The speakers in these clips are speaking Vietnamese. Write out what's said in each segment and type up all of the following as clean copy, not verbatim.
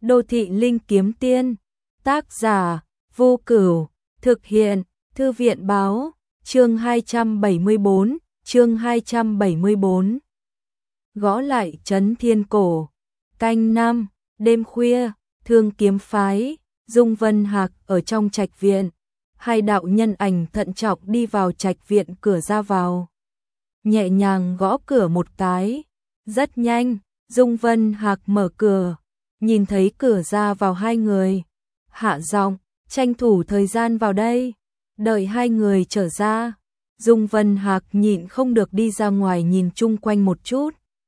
Đô thị linh kiếm tiên, tác giả, Vô Cửu, thực hiện, Thư viện báo, chương 274, chương 274. Gõ lại trấn thiên cổ, canh năm, đêm khuya, Thương Kiếm phái, Dung Vân Hạc ở trong trạch viện. Hai đạo nhân ảnh thận trọng đi vào trạch viện cửa ra vào. Nhẹ nhàng gõ cửa một cái, rất nhanh, Dung Vân Hạc mở cửa, nhìn thấy cửa ra vào hai người. Hạ giọng, tranh thủ thời gian vào đây, đợi hai người trở ra. Dung Vân Hạc nhịn không được đi ra ngoài nhìn chung quanh một chút.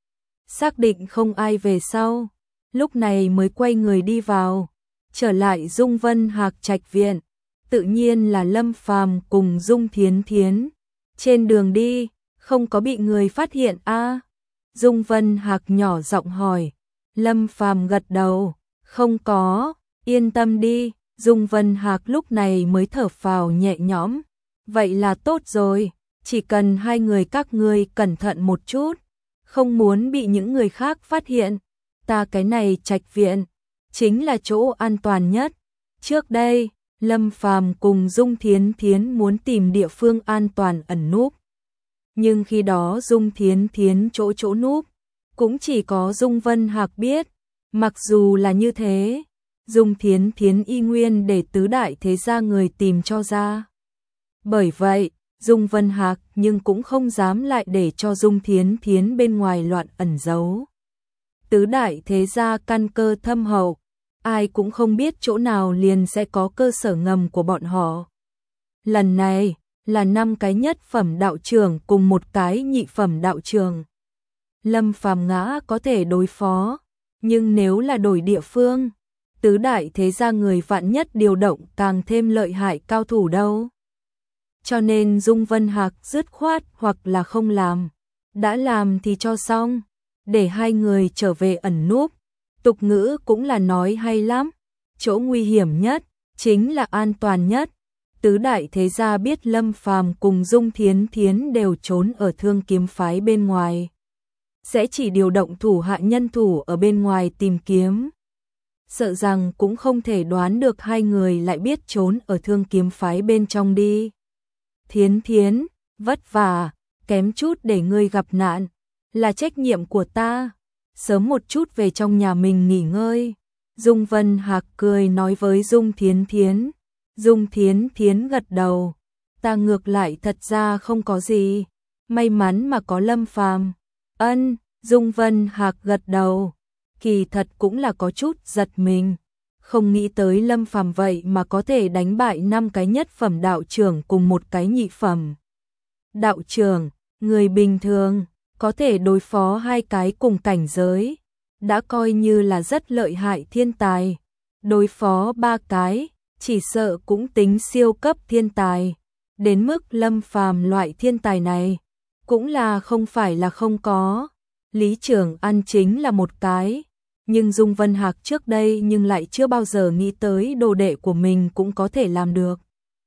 Xác định không ai về sau, lúc này mới quay người đi vào. Trở lại Dung Vân Hạc trạch viện, tự nhiên là Lâm Phàm cùng Dung Thiến Thiến. Trên đường đi, không có bị người phát hiện a? Dung Vân Hạc nhỏ giọng hỏi. Lâm Phàm gật đầu, không có, yên tâm đi. Dung Vân Hạc lúc này mới thở phào nhẹ nhõm. Vậy là tốt rồi, chỉ cần hai người các ngươi cẩn thận một chút, không muốn bị những người khác phát hiện. Ta cái này trạch viện, chính là chỗ an toàn nhất. Trước đây, Lâm Phàm cùng Dung Thiến Thiến muốn tìm địa phương an toàn ẩn núp. Nhưng khi đó Dung Thiến Thiến chỗ núp, cũng chỉ có Dung Vân Hạc biết. Mặc dù là như thế, Dung Thiến Thiến y nguyên để tứ đại thế gia người tìm cho ra. Bởi vậy, Dung Vân Hạc nhưng cũng không dám lại để cho Dung Thiến Thiến bên ngoài loạn ẩn giấu. Tứ đại thế gia căn cơ thâm hậu, ai cũng không biết chỗ nào liền sẽ có cơ sở ngầm của bọn họ. Lần này là 5 cái nhất phẩm đạo trưởng cùng một cái nhị phẩm đạo trưởng. Lâm Phàm ngã có thể đối phó, nhưng nếu là đổi địa phương, tứ đại thế gia người vạn nhất điều động càng thêm lợi hại cao thủ đâu. Cho nên Dung Vân Hạc dứt khoát hoặc là không làm, đã làm thì cho xong, để hai người trở về ẩn núp. Tục ngữ cũng là nói hay lắm, chỗ nguy hiểm nhất chính là an toàn nhất. Tứ đại thế gia biết Lâm Phàm cùng Dung Thiến Thiến đều trốn ở Thương Kiếm phái bên ngoài, sẽ chỉ điều động thủ hạ nhân thủ ở bên ngoài tìm kiếm. Sợ rằng cũng không thể đoán được hai người lại biết trốn ở Thương Kiếm phái bên trong đi. Thiến Thiến, vất vả, kém chút để ngươi gặp nạn, là trách nhiệm của ta. Sớm một chút về trong nhà mình nghỉ ngơi. Dung Vân Hạc cười nói với Dung Thiến Thiến. Dung Thiến Thiến gật đầu. Ta ngược lại thật ra không có gì. May mắn mà có Lâm Phàm. Ân, Dung Vân Hạc gật đầu. Kỳ thật cũng là có chút giật mình. Không nghĩ tới Lâm Phàm vậy mà có thể đánh bại 5 cái nhất phẩm đạo trưởng cùng một cái nhị phẩm đạo trưởng. Người bình thường có thể đối phó 2 cái cùng cảnh giới, đã coi như là rất lợi hại thiên tài. Đối phó 3 cái, chỉ sợ cũng tính siêu cấp thiên tài. Đến mức Lâm Phàm loại thiên tài này, cũng là không phải là không có. Lý Trường An chính là một cái, nhưng Dung Vân Hạc trước đây nhưng lại chưa bao giờ nghĩ tới đồ đệ của mình cũng có thể làm được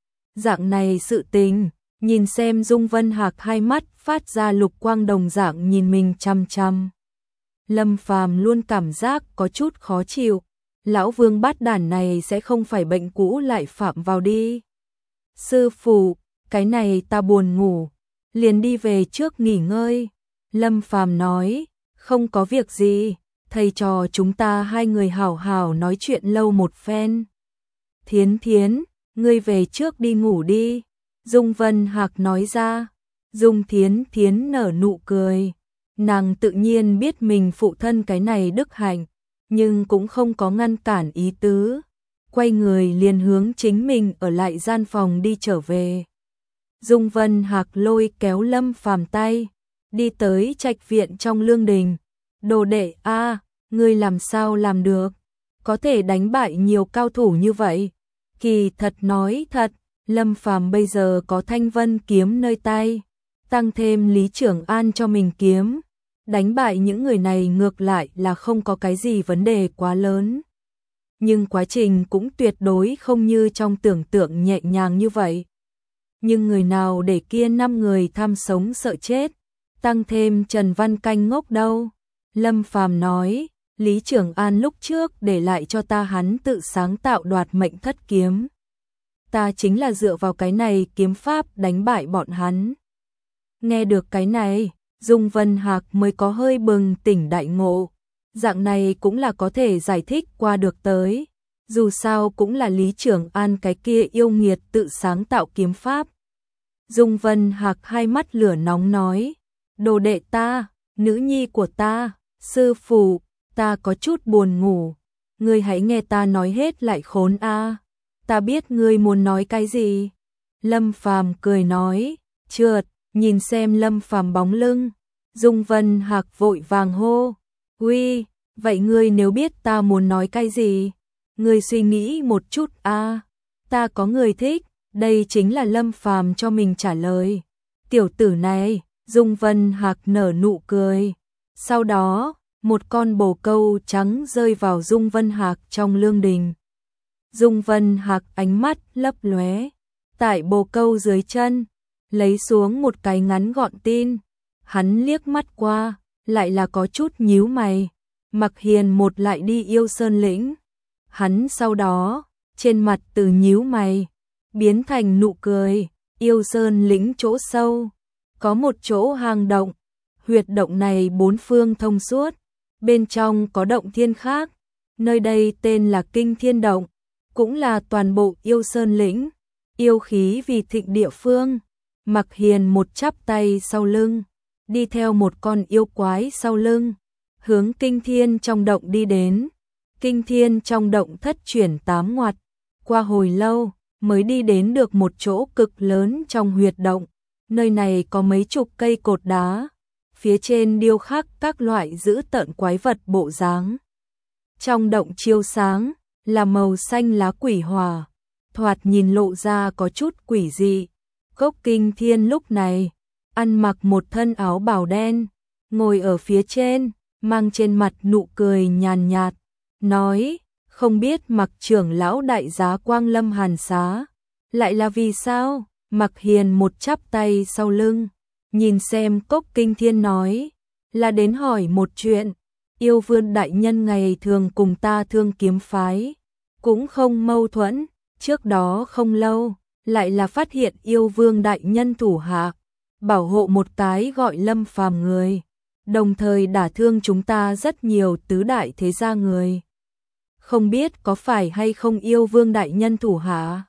dạng này sự tình. Nhìn xem Dung Vân Hạc hai mắt phát ra lục quang đồng dạng nhìn mình chăm chăm. Lâm Phàm luôn cảm giác có chút khó chịu. Lão Vương bát đản này sẽ không phải bệnh cũ lại phạm vào đi. Sư phụ, cái này ta buồn ngủ, liền đi về trước nghỉ ngơi. Lâm Phàm nói, không có việc gì, thầy trò chúng ta hai người hảo hảo nói chuyện lâu một phen. Thiến Thiến, ngươi về trước đi ngủ đi. Dung Vân Hạc nói ra. Dung Thiến Thiến nở nụ cười. Nàng tự nhiên biết mình phụ thân cái này đức hạnh, nhưng cũng không có ngăn cản ý tứ. Quay người liền hướng chính mình ở lại gian phòng đi trở về. Dung Vân Hạc lôi kéo Lâm Phàm tay, đi tới trạch viện trong lương đình. Đồ đệ a, ngươi làm sao làm được? Có thể đánh bại nhiều cao thủ như vậy? Kỳ thật nói thật, Lâm Phàm bây giờ có Thanh Vân kiếm nơi tay, tăng thêm Lý Trường An cho mình kiếm, đánh bại những người này ngược lại là không có cái gì vấn đề quá lớn. Nhưng quá trình cũng tuyệt đối không như trong tưởng tượng nhẹ nhàng như vậy. Nhưng người nào để kia 5 người tham sống sợ chết, tăng thêm Trần Văn Canh ngốc đâu? Lâm Phàm nói, Lý Trường An lúc trước để lại cho ta hắn tự sáng tạo đoạt mệnh thất kiếm. Ta chính là dựa vào cái này kiếm pháp đánh bại bọn hắn. Nghe được cái này, Dung Vân Hạc mới có hơi bừng tỉnh đại ngộ. Dạng này cũng là có thể giải thích qua được tới. Dù sao cũng là Lý Trường An cái kia yêu nghiệt tự sáng tạo kiếm pháp. Dung Vân Hạc hai mắt lửa nóng nói, đồ đệ ta, nữ nhi của ta, sư phụ, ta có chút buồn ngủ. Ngươi hãy nghe ta nói hết lại khốn a. Ta biết ngươi muốn nói cái gì. Lâm Phàm cười nói, trượt, nhìn xem Lâm Phàm bóng lưng. Dung Vân Hạc vội vàng hô, uy, vậy ngươi nếu biết ta muốn nói cái gì, ngươi suy nghĩ một chút a. Ta có người thích, đây chính là Lâm Phàm cho mình trả lời. Tiểu tử này, Dung Vân Hạc nở nụ cười. Sau đó, một con bồ câu trắng rơi vào Dung Vân Hạc trong lương đình. Dung Vân Hạc ánh mắt lấp lóe, tại bồ câu dưới chân, lấy xuống một cái ngắn gọn tin. Hắn liếc mắt qua, lại là có chút nhíu mày. Mặc Hiền một lại đi Yêu Sơn lĩnh. Hắn sau đó, trên mặt từ nhíu mày, biến thành nụ cười. Yêu Sơn lĩnh chỗ sâu, có một chỗ hang động. Huyệt động này bốn phương thông suốt, bên trong có động thiên khác. Nơi đây tên là Kinh Thiên Động, cũng là toàn bộ Yêu Sơn lĩnh, yêu khí vì thịnh địa phương. Mặc Hiền một chắp tay sau lưng, đi theo một con yêu quái sau lưng, hướng Kinh Thiên trong động đi đến. Kinh Thiên trong động thất chuyển tám ngoặt, qua hồi lâu mới đi đến được một chỗ cực lớn trong huyệt động. Nơi này có mấy chục cây cột đá, phía trên điêu khắc các loại dữ tợn quái vật bộ dáng. Trong động chiếu sáng là màu xanh lá quỷ hỏa, thoạt nhìn lộ ra có chút quỷ dị. Cốc Kinh Thiên lúc này ăn mặc một thân áo bào đen, ngồi ở phía trên, mang trên mặt nụ cười nhàn nhạt, nói, không biết Mặc trưởng lão đại giá Quang Lâm Hàn Xá, lại là vì sao? Mặc Hiền một chắp tay sau lưng, nhìn xem Cốc Kinh Thiên nói, là đến hỏi một chuyện. Yêu Vương đại nhân ngày thường cùng ta Thương Kiếm phái cũng không mâu thuẫn, trước đó không lâu lại là phát hiện Yêu Vương đại nhân thủ hạ bảo hộ một cái gọi Lâm Phàm người, đồng thời đả thương chúng ta rất nhiều tứ đại thế gia người. Không biết có phải hay không Yêu Vương đại nhân thủ hạ?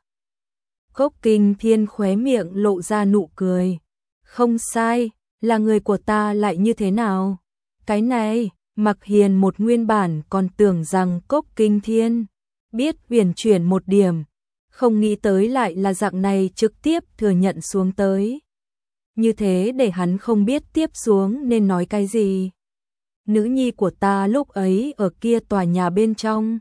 Cốc Kinh Thiên khóe miệng lộ ra nụ cười. Không sai, là người của ta lại như thế nào? Cái này, Mặc Hiền một nguyên bản còn tưởng rằng Cốc Kinh Thiên biết huyền chuyển một điểm, không nghĩ tới lại là dạng này trực tiếp thừa nhận xuống tới. Như thế để hắn không biết tiếp xuống nên nói cái gì. Nữ nhi của ta lúc ấy ở kia tòa nhà bên trong.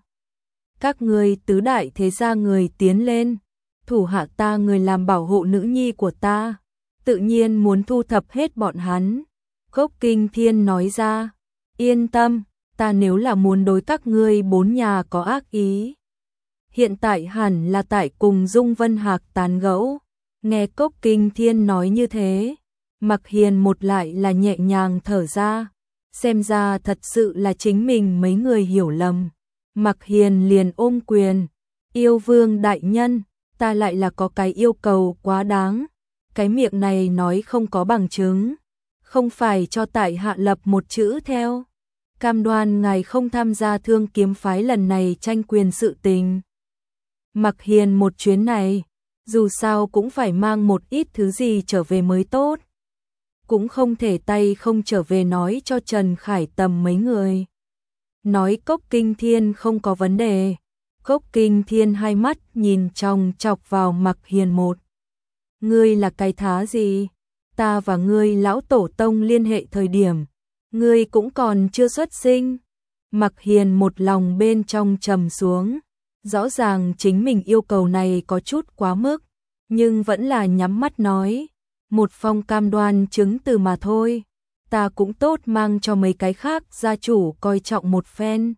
Các người tứ đại thế gia người tiến lên, thủ hạ ta người làm bảo hộ nữ nhi của ta, tự nhiên muốn thu thập hết bọn hắn. Cốc Kinh Thiên nói ra, yên tâm, ta nếu là muốn đối các ngươi bốn nhà có ác ý, hiện tại hẳn là tại cùng Dung Vân Hạc tán gẫu. Nghe Cốc Kinh Thiên nói như thế, Mặc Hiền một lại là nhẹ nhàng thở ra, xem ra thật sự là chính mình mấy người hiểu lầm. Mặc Hiền liền ôm quyền, Yêu Vương đại nhân, ta lại là có cái yêu cầu quá đáng. Cái miệng này nói không có bằng chứng, không phải cho tại hạ lập một chữ theo. Cam đoan ngài không tham gia Thương Kiếm phái lần này tranh quyền sự tình. Mặc Hiền một chuyến này, dù sao cũng phải mang một ít thứ gì trở về mới tốt. Cũng không thể tay không trở về nói cho Trần Khải Tầm mấy người. Nói Cốc Kinh Thiên không có vấn đề. Cốc Kinh Thiên hai mắt nhìn chòng chọc vào Mặc Hiền một. Ngươi là cái thá gì? Ta và ngươi lão tổ tông liên hệ thời điểm, ngươi cũng còn chưa xuất sinh. Mặc Hiền một lòng bên trong trầm xuống. Rõ ràng chính mình yêu cầu này có chút quá mức, nhưng vẫn là nhắm mắt nói, một phong cam đoan chứng từ mà thôi, ta cũng tốt mang cho mấy cái khác gia chủ coi trọng một phen.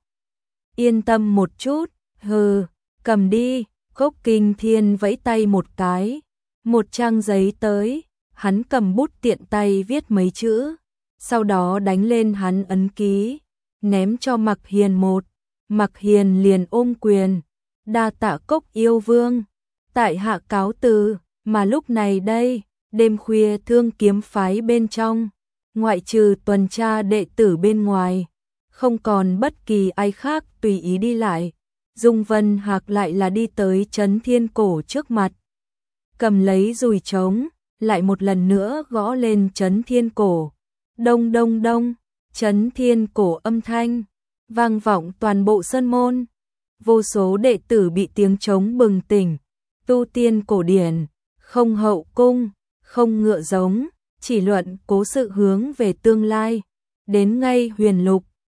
Yên tâm một chút, hừ, cầm đi. Cốc Kinh Thiên vẫy tay một cái, một trang giấy tới, hắn cầm bút tiện tay viết mấy chữ, sau đó đánh lên hắn ấn ký. ném cho Mặc Hiền một. Mặc Hiền liền ôm quyền, đa tạ Cốc yêu vương, tại hạ cáo từ. Mà lúc này đây, đêm khuya Thương Kiếm phái bên trong, ngoại trừ tuần tra đệ tử bên ngoài, không còn bất kỳ ai khác tùy ý đi lại. Dung Vân Hạc lại là đi tới Trấn Thiên Cổ trước mặt, cầm lấy dùi trống, lại một lần nữa gõ lên Trấn Thiên Cổ. Đông đông đông, Trấn Thiên Cổ âm thanh vang vọng toàn bộ sơn môn. Vô số đệ tử bị tiếng trống bừng tỉnh. Tu tiên cổ điển, không hậu cung, không ngựa giống, chỉ luận cố sự hướng về tương lai. Đến ngay Huyền Lục,